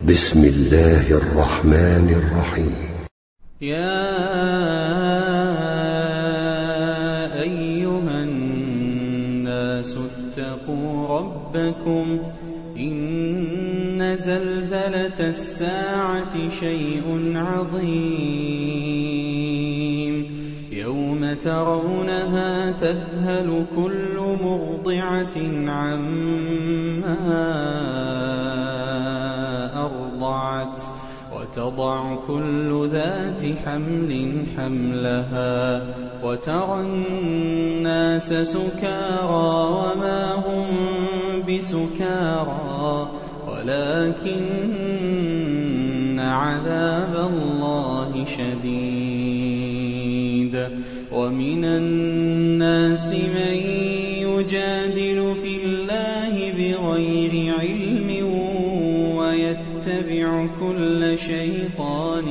بسم الله الرحمن الرحيم. يا أيها الناس اتقوا ربكم إن زلزلة الساعة شيء عظيم يوم ترونها تذهل كل مرضعة عما أرضعت وتضع كل ذات حمل حملها وترى الناس سكارى وما هم بسكارى ولكن عذاب الله شديد. ومن الناس من يجادل في الله بغير علم ويتبع كل شيطان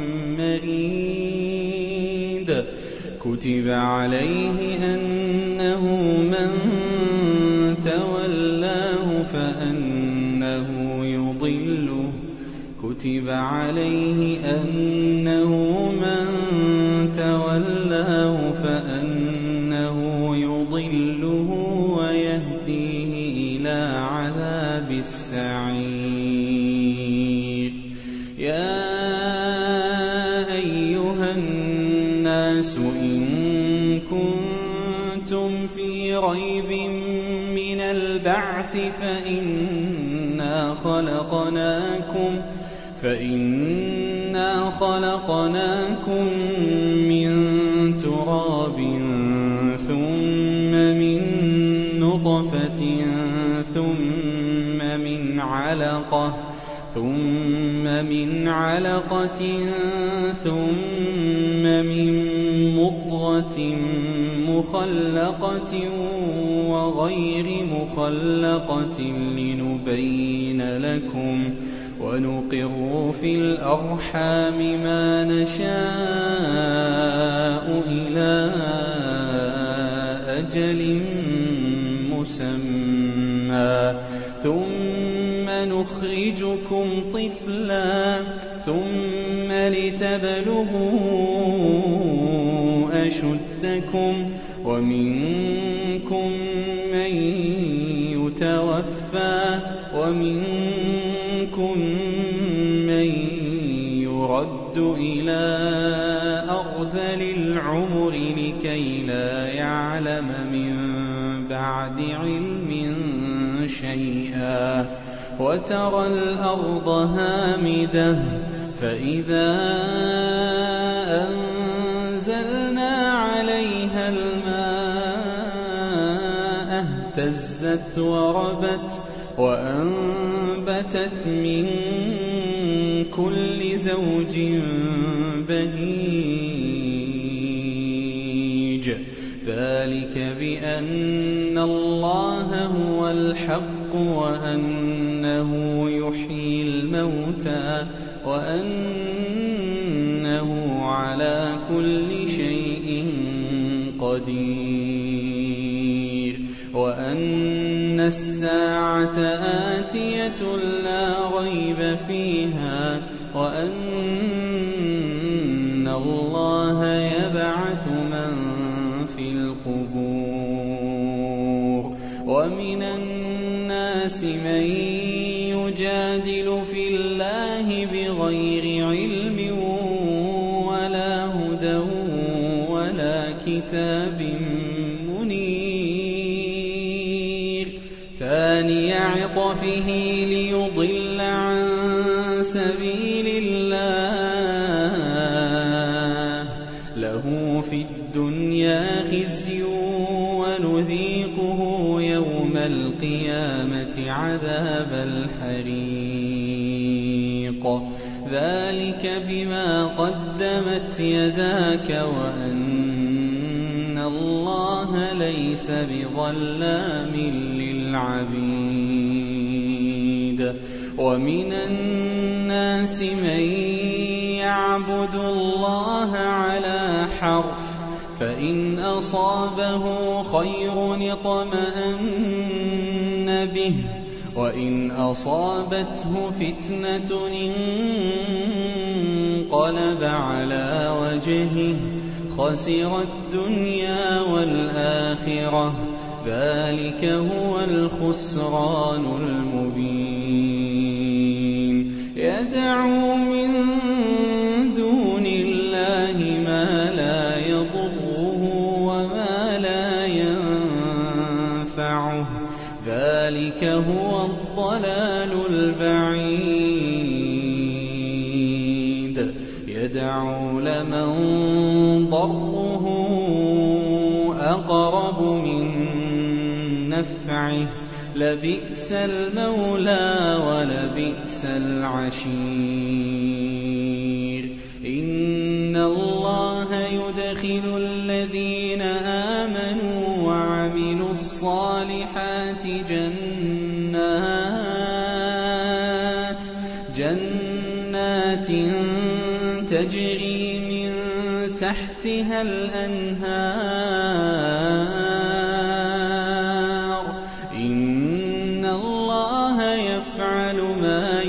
مريد. كتب عليه أنه من تولاه فأنه يضله كتب عليه أنه من تولاه فأنه يضله ويهديه إلى عذاب السعير. يا أيها الناس إن كنتم في ريب من البعث فإنا خلقناكم من تراب ثم من نطفة ثم من علقة ثم من مضغة مخلقة وغير مخلقة لنبين لكم ونقر في الأرحام ما نشاء إلى أجل مسمى ثم نخرجكم طفلا ثم لتبلغوا أشدكم ومنكم من يتوفى ومنكم من يرد إلى أرذل العمر لكي لا يعلم من بعد علم شيئا. وترى الأرض هامدة فإذا أنزلنا عليها الماء اهتزت وربت وأنبتت من كل زوج بهيج. ذلك بأن الله هو الحق وأنه يحيي الموتى وأنه على كل شيء قدير وأن الساعة آتية لا ريب فيها وأن الله يبعث من في القبور. ومن الناس من يجادل في الله بغير علم ولا هدى ولا كتاب منير. ثاني عطفه ليضل عن سبيل الله له في الدنيا خزي ونذيقه يوم القيامة عذاب الحريق. ذلك بما قدمت يداك وأن الله ليس بظلام للعبيد. ومن الناس من يعبد الله على حرف فإن أصابه خير اطمأن به وإن أصابته فتنة انقلب على وجهه خسر الدنيا والآخرة ذلك هو الخسران المبين يدعو من دون الله ما لا يضره وما لا ينفعه ذلك هو الضلال البعيد يدعو لمن ضره أقرب من نفعه لبئس المولى ولبئس العشير إن الله يدخل الذين آمنوا وعملوا الصالحات جنات تجري من تحتها الأنهار إن الله يفعل ما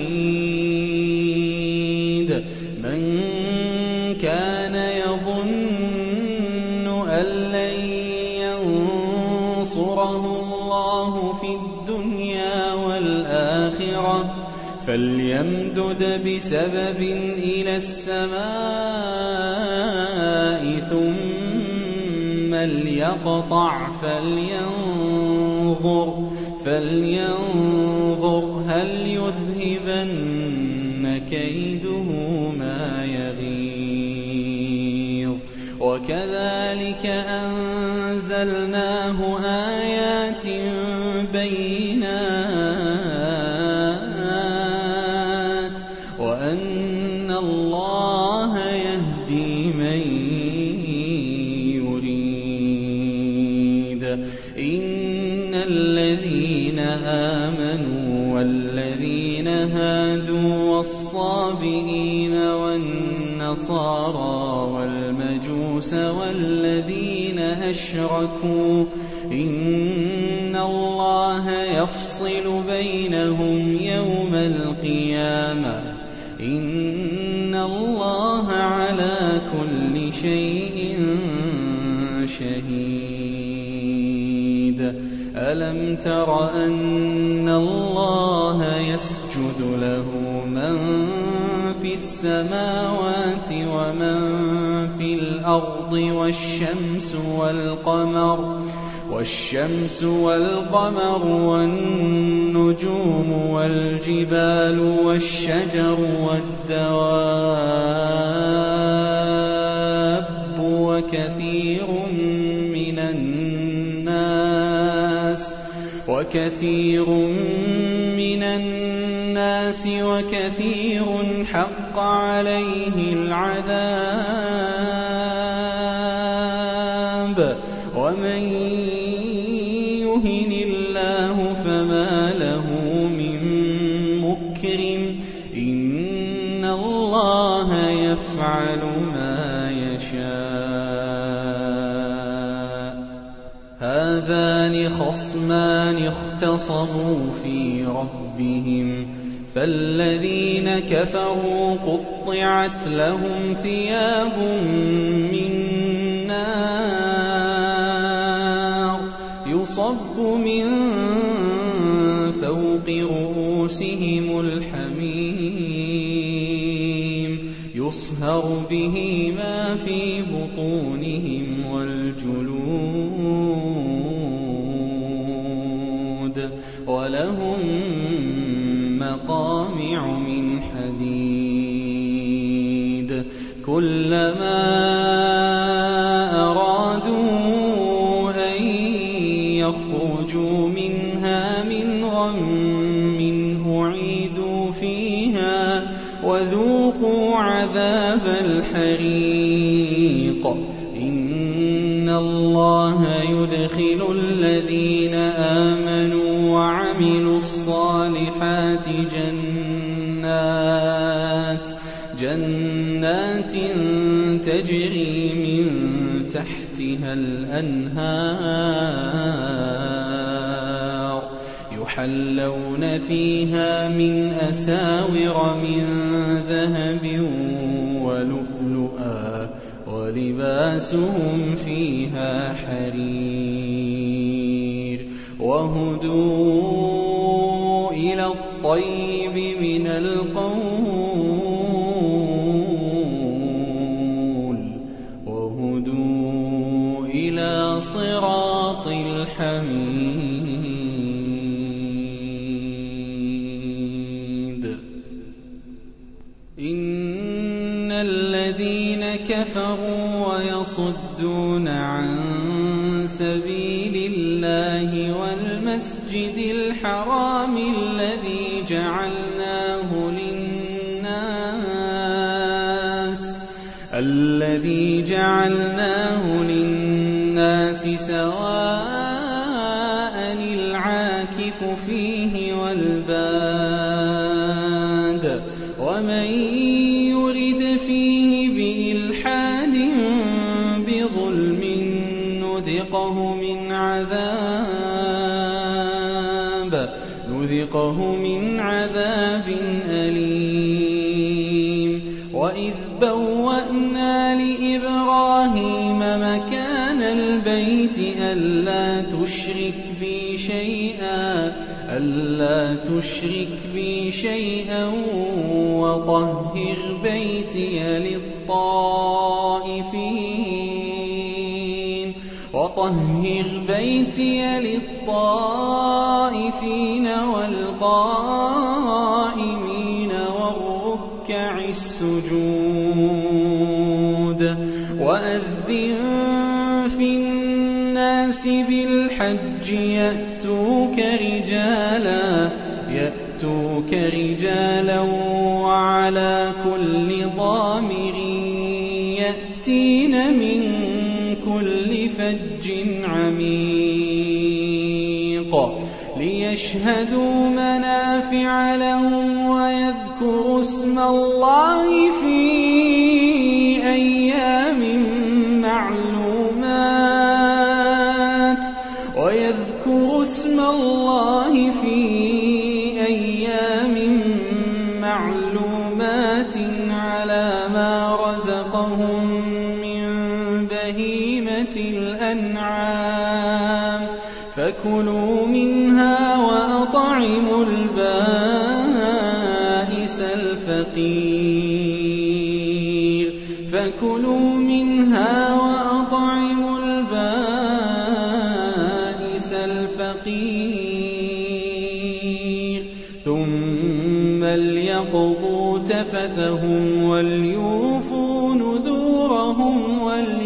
يريد من كان يظن أن لن ينصره الله في الدنيا والآخرة فليمدد بسبب إلى السماء ثم ليقطع فلينظر هل يذهبن كيده ما يغيظ وكذلك أنزلناه آيات بينات وأن الله يهدي من يريد إن الذين آمنوا والذين هادوا والصابئين والنصارى والمجوس والذين أشركوا إن الله يفصل بينهم يوم القيامة إن الله على كل شيء شهيد ألم تر أن الله يسجد له من في السماوات ومن في الأرض والشمس والقمر والنجوم والجبال والشجر والدواب وكثير من الناس وكثير حق عليه العذاب ومن يهن الله فما له من مكرم إن الله يفعل ما يشاء هذان خصمان اختصموا في ربهم فالذين كفروا قطعت لهم ثياب من نار يصب من فوق رؤوسهم الحميم يصهر به ما في بطونهم والجلود ولهم مقامع من حديد كلما أرادوا أن يخرجوا منها من غم أعيدوا فيها وذوقوا عذاب الحريق إن الله يدخل الذين آمنوا وعملوا الصالحات جنات تجري من تحتها الأنهار يحلون فيها من أساور من ذهب ولؤلؤا ولباسهم فيها حرير وهدوا إلى الطيب من القول وهدوا إلى صراط الحميد. إن الذين كفروا ويصدون عن سبيل الله والمسجد الحرام الذي جعلناه للناس سواء العاكف فيه والباد ومن يرد فيه بإلحاد بظلم نذقه من عذاب أليم. وإذ بوأنا لإبراهيم مكان البيت ألا تشرك بي شيئا وطهر بيتي للطائفين والقائمين والركع السجود. وأذن في الناس بالحج يأتوك رجالا وعلى كل ضامر يأتين من كل فج عميق ليشهدوا منافع لهم ويذكروا اسم الله في أيام معلومات على ما رزقهم من بهيمة الأنعام فكلوا منها وأطعموا البائس الفقير ثم ليقضوا تفثهم وليوفوا نذورهم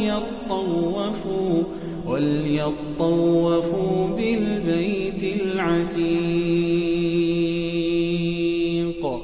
وليطوفوا بالبيت العتيق.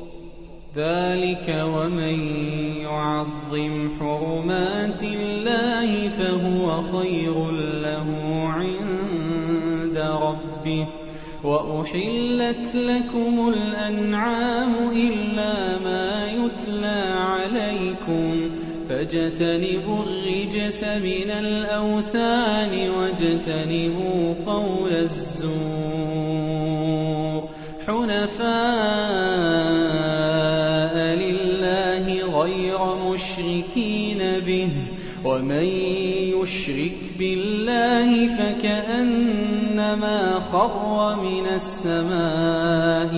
ذلك ومن يعظم حرمات الله فهو خير له عند ربه. وأحلت لكم الأنعام إلا ما يتلى عليكم فاجتنبوا الرجس من الأوثان واجتنبوا قول الزور حنفاء لله غير مشركين به ومن يشرك بالله فكأنما خر من السماء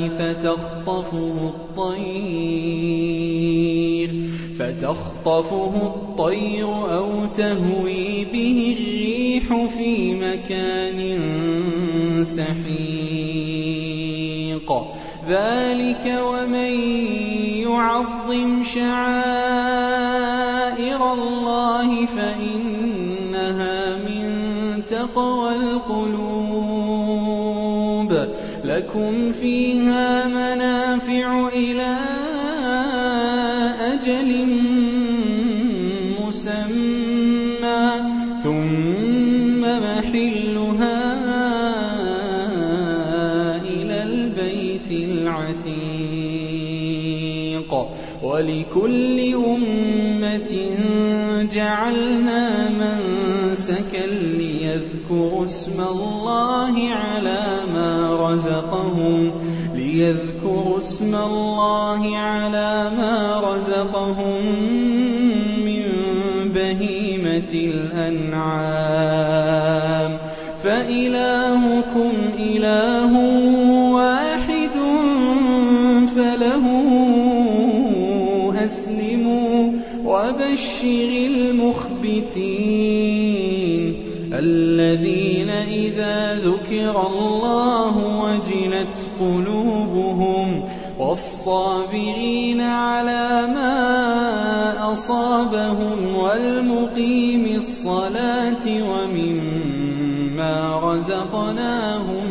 فتخطفه الطير أو تهوي به الريح في مكان سحيق. ذلك ومن يعظم شعائر الله فإنها من تقوى القلوب. لكم فيها منافع إلى أجل مسمى ثم محلها إلى البيت العتيق. ولكل أمة جعلنا منسكا ليذكروا اسم الله على ما رزقهم من بهيمة الأنعام فإلهكم إله واحد فله أسلموا وبشر المخبتين الذين إذا ذكر الله وجلت قلوبهم والصابرين على ما أصابهم والمقيم الصلاة ومما رزقناهم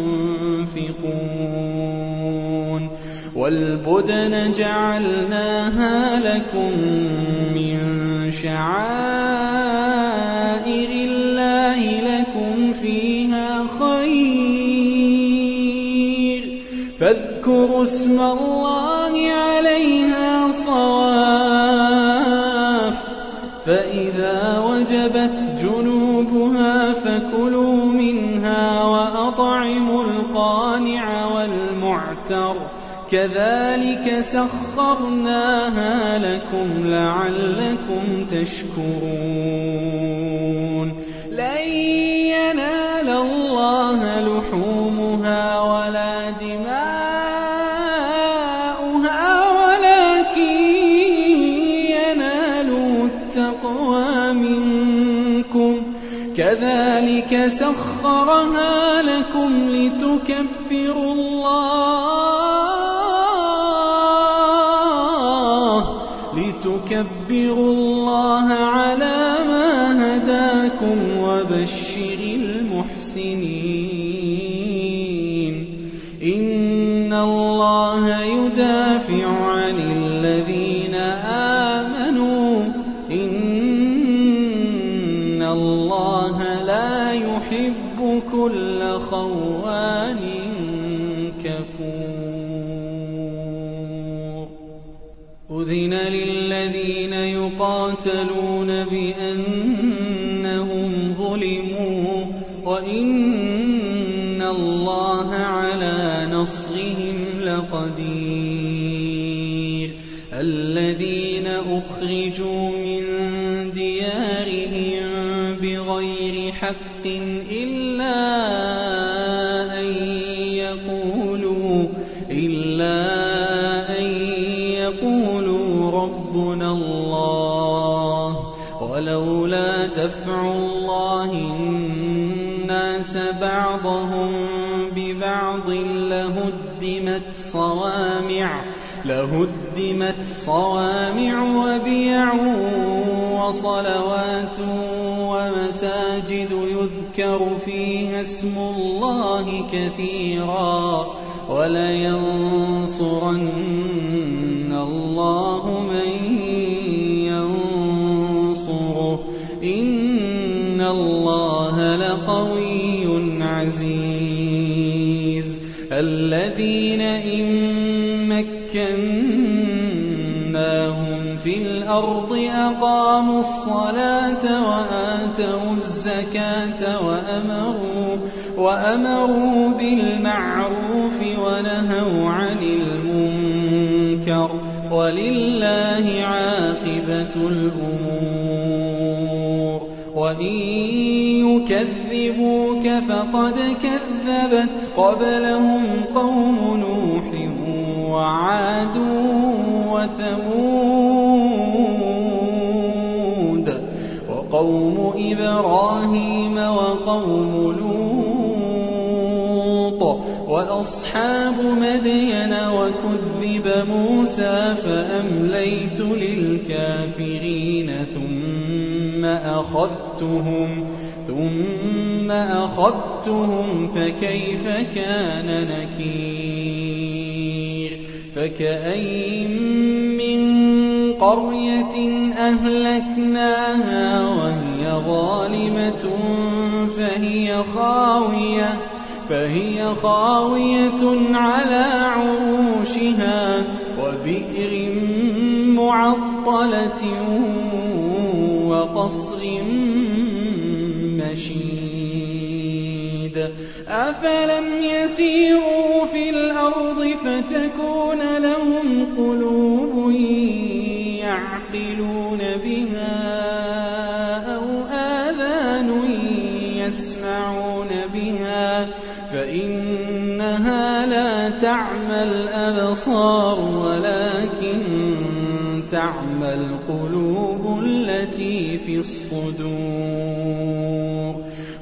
ينفقون والبدن جعلناها لكم من شعائر الله لكم فيها خير فاذكروا اسم الله عليها صواف فإذا وجبت جنوبها فكلوا منها وأطعموا القانع والمعتر كذلك سخرناها لكم لعلكم تشكرون لن ينال الله لحومها ولا دماؤها ولكن يناله التقوى منكم كذلك سخرها لكم لتكبروا الله على ما هداكم وبشر المحسنين إن الله يدافع عن الذين آمنوا إن الله لا يحب كل خوان كفور أذن للذين يقاتلون بأنهم ظلموا وإن الله على نصرهم لقدير الذين أخرجوا من ديارهم بغير حق إلا أن يقولوا ربنا الله ولولا دفع الله الناس بعضهم ببعض لهدمت صوامع وبيع وصلوات ومساجد يذكر فيها اسم الله كثيرا ولينصرن الله من ينصره إن الله لقوي عزيز الذين إن مكناهم في الأرض أقاموا الصلاة وآتوا الزكاة وأمروا بالمعروف ونهوا عن المنكر ولله عاقبة الأمور وإن يكذبوك فقد كذبت قبلهم قوم نوح وعاد وثمود وقوم إبراهيم وقوم لوط وأصحاب مدين وكذب موسى فأمليت للكافرين ثم أخذتهم فكيف كان نكير فكأين من قرية أهلكناها وهي ظالمة فهي خاوية على عروشها وبئر معطلة وقصر مشيد أفلم يسيروا في الأرض فتكون لهم قلوب يعقلون بها أو آذان يسمعون بها فإنها لا تعمى الأبصار ولكن تعمى القلوب التي في الصدور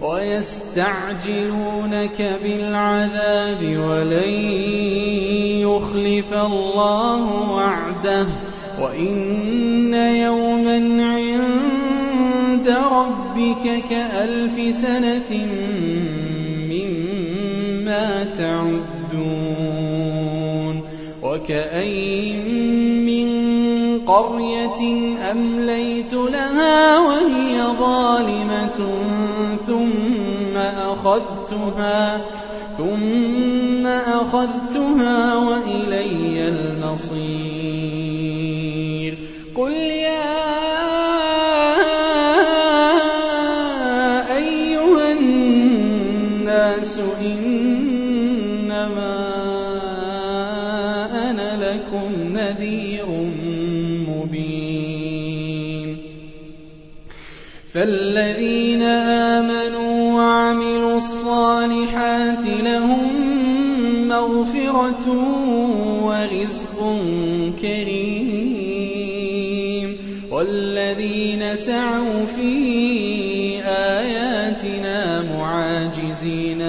ويستعجلونك بالعذاب ولن يخلف الله وعده وإن يوما عند ربك كألف سنة مما تعدون وكأين من قرية أمليت لها وهي ظالمة ثم أخذتها وإلي المصير قل يا أيها الناس إنما أنا لكم نذير مبين فالذين آمنوا وعملوا الصالحات لهم مغفرة ورزق كريم والذين سعوا في آياتنا معاجزين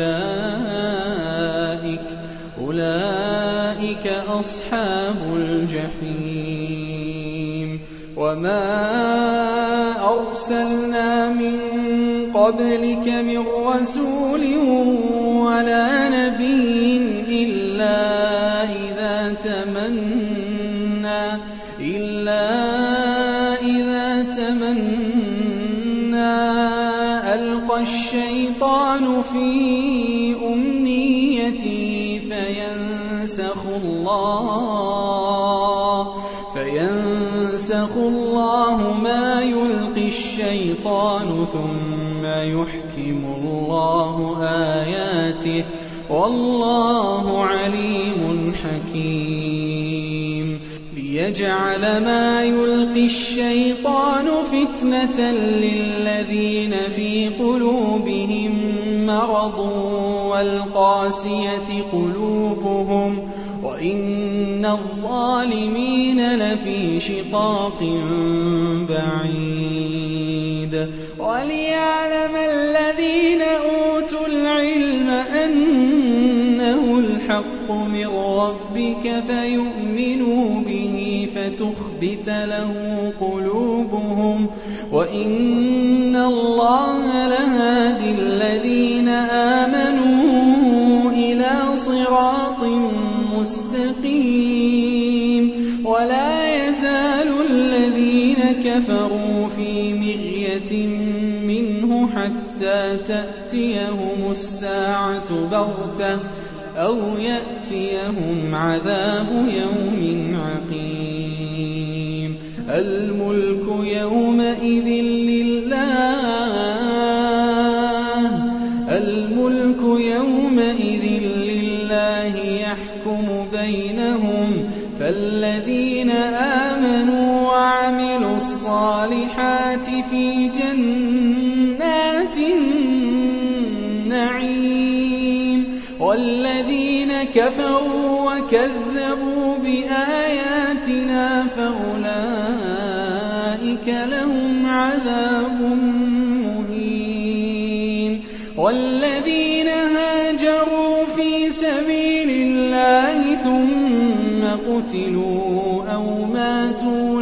أولئك أصحاب الجحيم وما أرسلنا من قبلك من رسول ولا نبي إلا إذا تمنى ألقى الشيطان في أمنيته فينسخ الله ما يلقي الشيطان ثم يحكم الله آياته والله عليم حكيم ليجعل ما يلقي الشيطان فتنة للذين في قلوبهم مرض والقاسية قلوبهم وإن الظالمين لفي شقاق بعيد وليعلم الذين أوتوا العلم أنه الحق من ربك فيؤمنوا به فتخبت له قلوبهم وإن الله لهادي الذين آمنوا إلى صراط مستقيم ولا يزال الذين كفروا في مرية منه حتى تأتيهم الساعة بغتة أو يأتيهم عذاب يوم عقيم الملك يومئذ لله يحكم بينهم فالذين آمنوا وعملوا الصالحات في جنات النعيم والذين كفروا وكذبوا بآياتنا فأولئك لهم عذاب مهين والذين هاجروا في سبيل الله ثم قتلوا أو ماتوا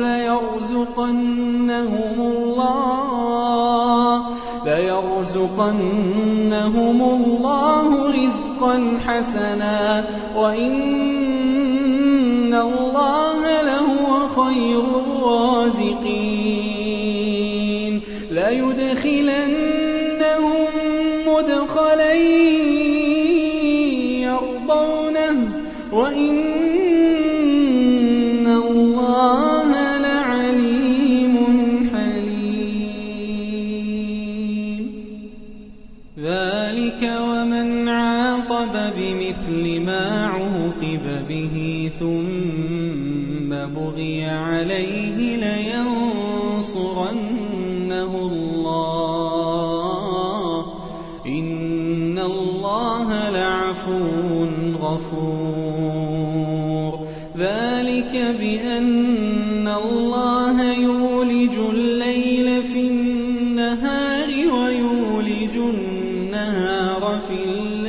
ليرزقنهم الله رزقا حسنا وإن الله لهو خير الرازقين ليدخلنهم مدخلا يرضونه وإن بُغِيَ عَلَيْهِ لَيَنصُرَنَّهُ اللَّهُ ۗ إِنَّ اللَّهَ لَعَفُوٌّ غَفُورٌ. ذَلِكَ بِأَنَّ اللَّهَ يُولِجُ اللَّيْلَ في النَّهَارِ وَيُولِجُ النَّهَارَ في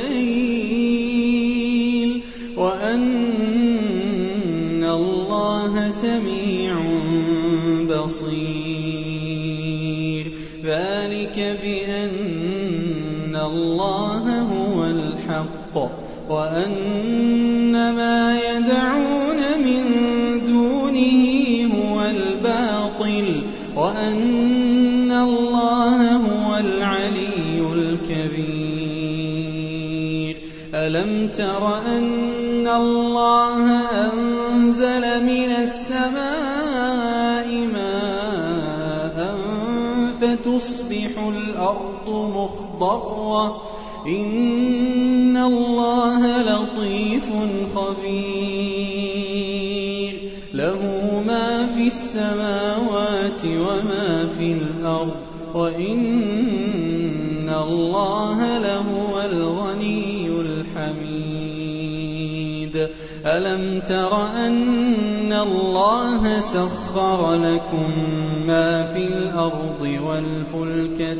اللَّيْلِ، وَأَنَّ اللَّهَ سَمِيعٌ بَصِيرٌ. ذَلِكَ بِأَنَّ اللَّهَ هُوَ الْحَقُّ وَأَنَّ مَا يَدْعُونَ مِن دُونِهِ هُوَ الْبَاطِلُ وَأَنَّ اللَّهَ هُوَ الْعَلِيُّ الْكَبِيرُ. أَلَمْ تَرَ أَنَّ اللَّهَ أَنزَلَ مِنَ السَّمَاءِ مَاءً فَتُصْبِحُ الْأَرْضُ مُخْضَرَّةً ۗ إِنَّ اللَّهَ لَطِيفٌ خَبِيرٌ. لَهُ مَا فِي السَّمَاوَاتِ وَمَا فِي الْأَرْضِ، وَإِنَّ اللَّهَ لَهُوَ الْغَنِيُّ الْحَمِيدُ. أَلَمْ تَرَ أَنَّ اللَّهَ سَخَّرَ لَكُم مَّا فِي الْأَرْضِ وَالْفُلْكَ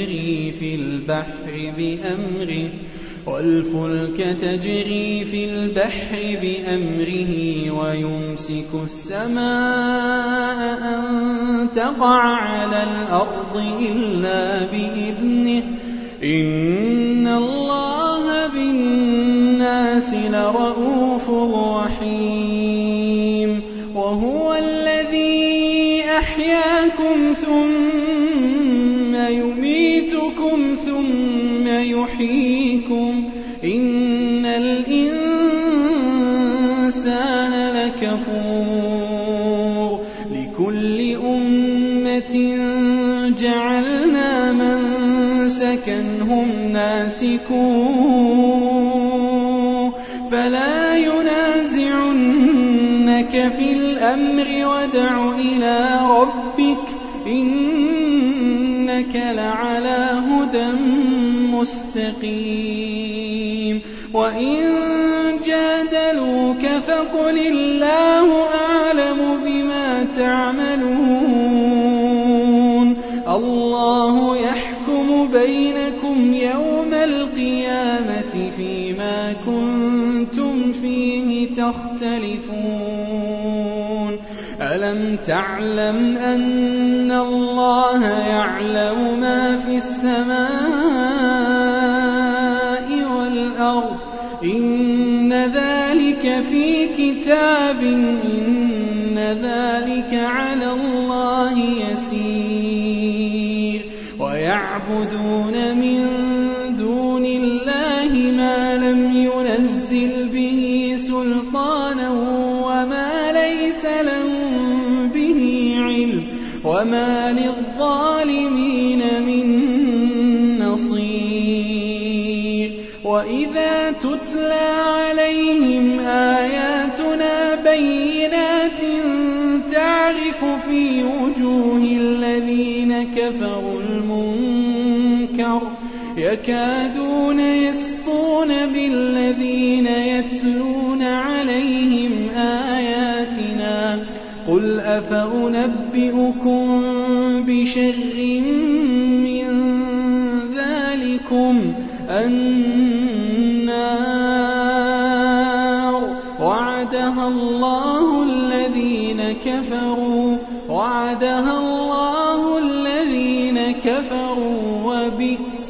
تَجْرِي فِي الْبَحْرِ بِأَمْرِهِ وَيُمْسِكُ السَّمَاءَ أَن تَقَعَ عَلَى الْأَرْضِ إِلَّا بِإِذْنِهِ ۗ إِنَّ اللَّهَ بِالنَّاسِ لَرَءُوفٌ رَّحِيمٌ. وَهُوَ الَّذِي أَحْيَاكُمْ ثُمَّ يُمِيتُكُمْ ثُمَّ يُحْيِيكُمْ ۗ إِنَّ الْإِنسَانَ لَكَفُورٌ. لِكُلِّ أُمَّةٍ جَعَلْنَا مَنسَكًا هُمْ نَاسِكُوهُ فَلَا يُنَازِعُنَّكَ فِي الْأَمْرِ وَادْعُ إِلَىٰ رَبِّكَ إِنَّكَ لَعَلَىٰ هُدًى مُّسْتَقِيمٍ. وَإِن جَادَلُوكَ فَقُلِ اللَّهُ أَعْلَمُ بِمَا تَعْمَلُونَ. اللَّهُ يَحْكُمُ بَيْنَكُمْ يَوْمَ الْقِيَامَةِ فِيمَا كُنتُمْ فِيهِ تَخْتَلِفُونَ. أَلَمْ تَعْلَمْ أَنَّ اللَّهَ يَعْلَمُ مَا فِي السَّمَاءِ وَالْأَرْضِ ۗ إِنَّ ذَلِكَ فِي كِتَابٍ إِنَّ ذَلِكَ عَلَى اللَّهِ يَسِيرٌ. وَيَعْبُدُونَ مِن دُونِ اللَّهِ مَا لَمْ يُنَزِّلْ بِهِ سُلْطَانًا وَمَا لَيْسَ لَهُم بِهِ عِلْمٌ، وَمَا لِلظَّالِمِينَ مِن نَّصِيرٍ. وَإِذَا تُتْلَىٰ عَلَيْهِمْ آيَاتُنَا بَيِّنَاتٍ تَعْرِفُ فِي وُجُوهِ الَّذِينَ كَفَرُوا الْمُنكَرَ يَكَادُونَ يَسْطُونَ بِالَّذِينَ يَتْلُونَ عَلَيْهِمْ آيَاتِنَا. قُلْ أَفَأُنَبِّئُكُم بِشَرٍّ مِّن ذَٰلِكُمْ النَّارُ وَعَدَهَا اللَّهُ الَّذِينَ كَفَرُوا وَبِئْسَ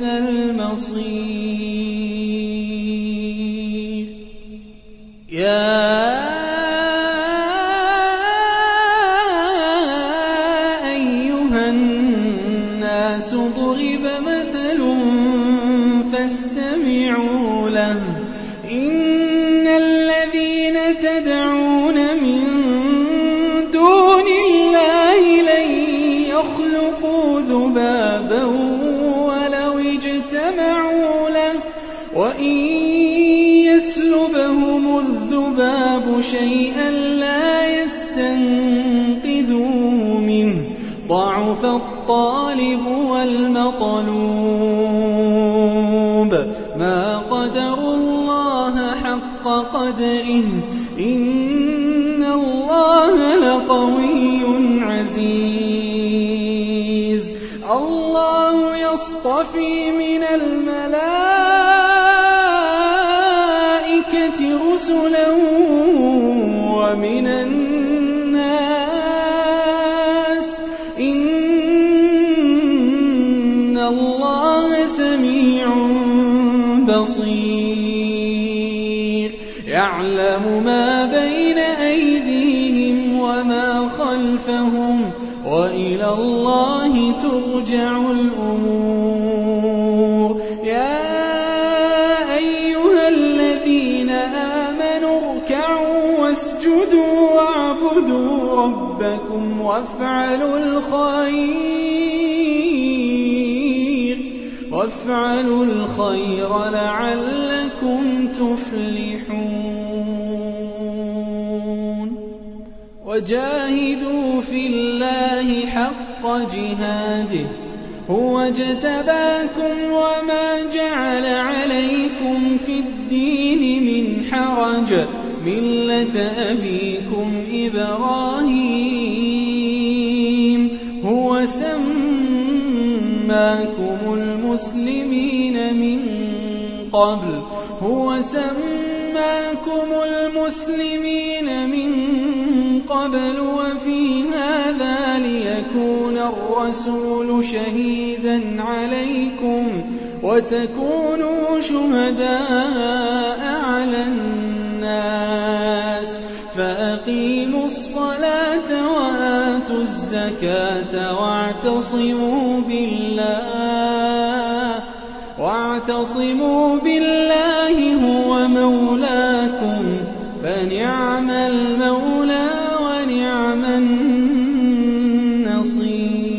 الْمَصِيرُ. يَا أَيُّهَا النَّاسُ ضُرِبَ مَثَلٌ فَاسْتَمِعُوا لَهُ. إِنَّ الَّذِينَ تَدْعُونَ مِن دُونِ اللَّهِ لَن يَخْلُقُوا ذُبَابًا وَلَوِ اجْتَمَعُوا لَهُ، وَإِن يَسْلُبْهُمُ الذُّبَابُ شَيْئًا لَّا يَسْتَنقِذُوهُ ضعف الطالب والمطلوب ما قدروا الله حق قدره إن الله لقوي عزيز الله يصطفي من الملائكة رسلا ومن الناس إن الله سميع بصير يعلم ما بين أيديهم وما خلفهم وإلى الله ترجع الأمور يا أيها الذين آمنوا اركعوا واسجدوا واعبدوا ربكم وافعلوا الخير لعلكم تفلحون وجاهدوا في الله حق جهاده هو اجتباكم وما جعل عليكم في الدين من حرج ملة أبيكم إبراهيم هو سماكم المسلمين من قبل وفي هذا ليكون الرسول شهيدا عليكم وتكونوا شهداء على الناس فأقيموا الصلاة وآتوا الزكاة واعتصموا بالله هو مولاكم فنعم المولى ونعم النصير